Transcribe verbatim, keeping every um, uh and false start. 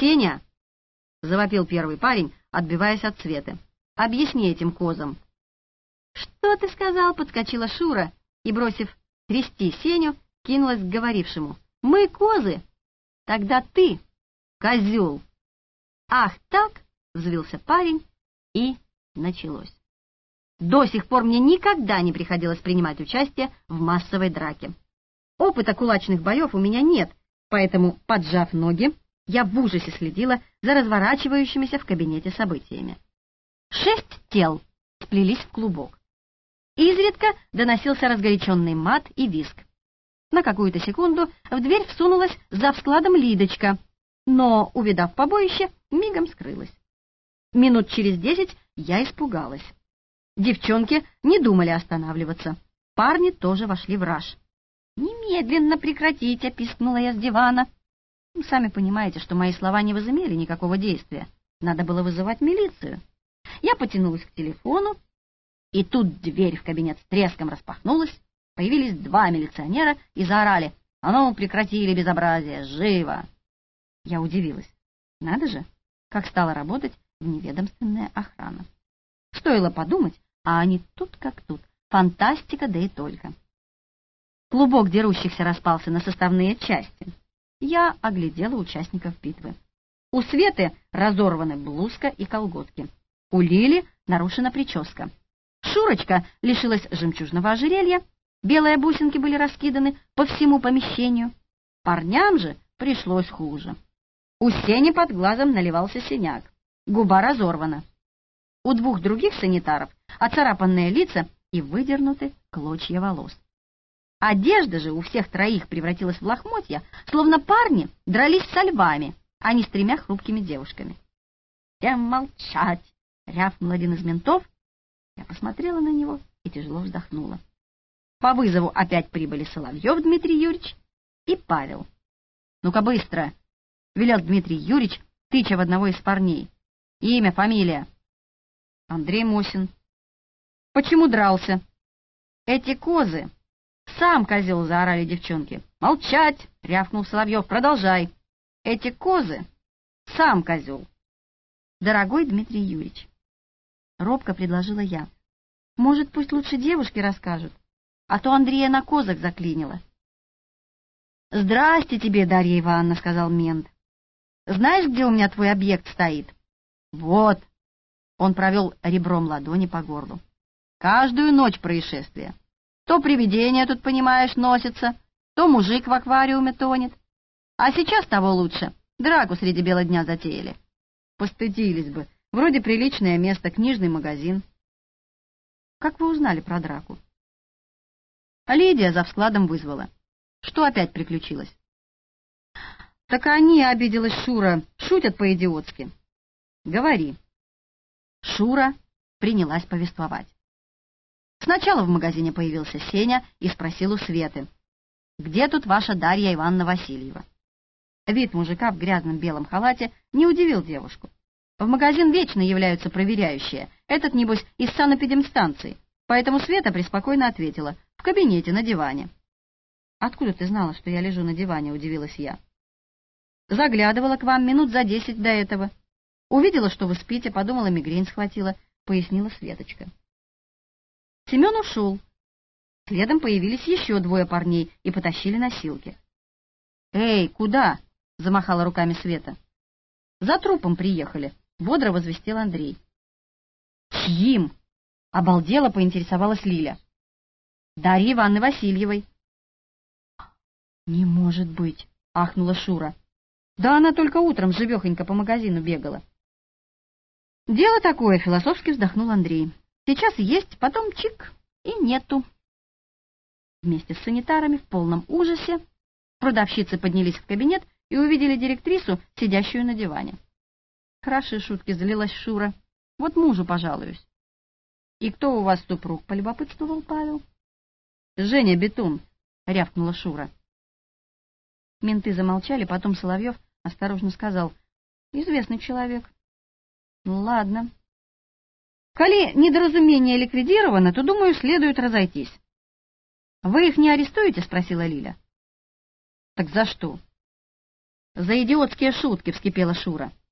Сеня!» — завопил первый парень, отбиваясь от Светы. «Объясни этим козам». «Что ты сказал?» — подскочила Шура и, бросив трясти Сеню, кинулась к говорившему. «Мы козы! Тогда ты козел!» «Ах так!» — взвился парень, и началось. До сих пор мне никогда не приходилось принимать участие в массовой драке. Опыта кулачных боев у меня нет, поэтому, поджав ноги, я в ужасе следила за разворачивающимися в кабинете событиями. Шесть тел сплелись в клубок. Изредка доносился разгоряченный мат и визг. На какую-то секунду в дверь всунулась за складом Лидочка, но, увидав побоище, мигом скрылась. Минут через десять я испугалась. Девчонки не думали останавливаться. Парни тоже вошли в раж. «Немедленно прекратите!» — пискнула я с дивана. Сами понимаете, что мои слова не возымели никакого действия. Надо было вызывать милицию. Я потянулась к телефону, и тут дверь в кабинет с треском распахнулась. Появились два милиционера и заорали: «А ну, прекратили безобразие! Живо!» Я удивилась. Надо же, как стала работать вневедомственная охрана. Стоило подумать, а они тут как тут. Фантастика, да и только. Клубок дерущихся распался на составные части. Я оглядела участников битвы. У Светы разорваны блузка и колготки. У Лили нарушена прическа. Шурочка лишилась жемчужного ожерелья, белые бусинки были раскиданы по всему помещению. Парням же пришлось хуже. У Сени под глазом наливался синяк, губа разорвана. У двух других санитаров оцарапанные лица и выдернуты клочья волос. Одежда же у всех троих превратилась в лохмотья, словно парни дрались со львами, а не с тремя хрупкими девушками. «Всем молчать!» — рявкнул один из ментов. Я посмотрела на него и тяжело вздохнула. По вызову опять прибыли Соловьев Дмитрий Юрьевич и Павел. «Ну-ка быстро!» — велел Дмитрий Юрьевич, тыча в одного из парней. «Имя, фамилия?» «Андрей Мосин». «Почему дрался?» «Эти козы!» «Сам козел!» — заорали девчонки. «Молчать!» — рявкнул Соловьев. «Продолжай!» «Эти козы!» «Сам козел!» «Дорогой Дмитрий Юрьевич!» — робко предложила я. «Может, пусть лучше девушки расскажут, а то Андрея на козах заклинило». «Здрасте тебе, Дарья Ивановна!» — сказал мент. «Знаешь, где у меня твой объект стоит?» «Вот!» — он провел ребром ладони по горлу. «Каждую ночь происшествия. То привидение тут, понимаешь, носится, то мужик в аквариуме тонет. А сейчас того лучше. Драку среди бела дня затеяли. Постыдились бы. Вроде приличное место, книжный магазин». «Как вы узнали про драку?» Лидия за складом вызвала. «Что опять приключилось?» «Так они, — обиделась Шура, — шутят по-идиотски». «Говори». Шура принялась повествовать. Сначала в магазине появился Сеня и спросил у Светы: «Где тут ваша Дарья Ивановна Васильева?» Вид мужика в грязном белом халате не удивил девушку. В магазин вечно являются проверяющие. Этот, небось, из санэпидемстанции. Поэтому Света преспокойно ответила: «В кабинете, на диване». «Откуда ты знала, что я лежу на диване?» — удивилась я. «Заглядывала к вам минут за десять до этого. Увидела, что вы спите, подумала, мигрень схватила», — пояснила Светочка. Семен ушел. Следом появились еще двое парней и потащили носилки. «Эй, куда?» — замахала руками Света. «За трупом приехали», — бодро возвестил Андрей. «Чьим?» — обалдела поинтересовалась Лиля. «Дарьи Ивановны Васильевой». «Не может быть!» — ахнула Шура. «Да она только утром живехонько по магазину бегала». «Дело такое», — философски вздохнул Андрей. «Сейчас есть, потом чик, и нету». Вместе с санитарами в полном ужасе продавщицы поднялись в кабинет и увидели директрису, сидящую на диване. «Хорошие шутки», — залилась Шура. «Вот мужу пожалуюсь». «И кто у вас супруг?» — полюбопытствовал Павел. «Женя Бетун», — рявкнула Шура. Менты замолчали, потом Соловьев осторожно сказал: «Известный человек». «Ну ладно. Коли недоразумение ликвидировано, то, думаю, следует разойтись». «Вы их не арестуете?» — спросила Лиля. «Так за что?» «За идиотские шутки!» — вскипела Шура.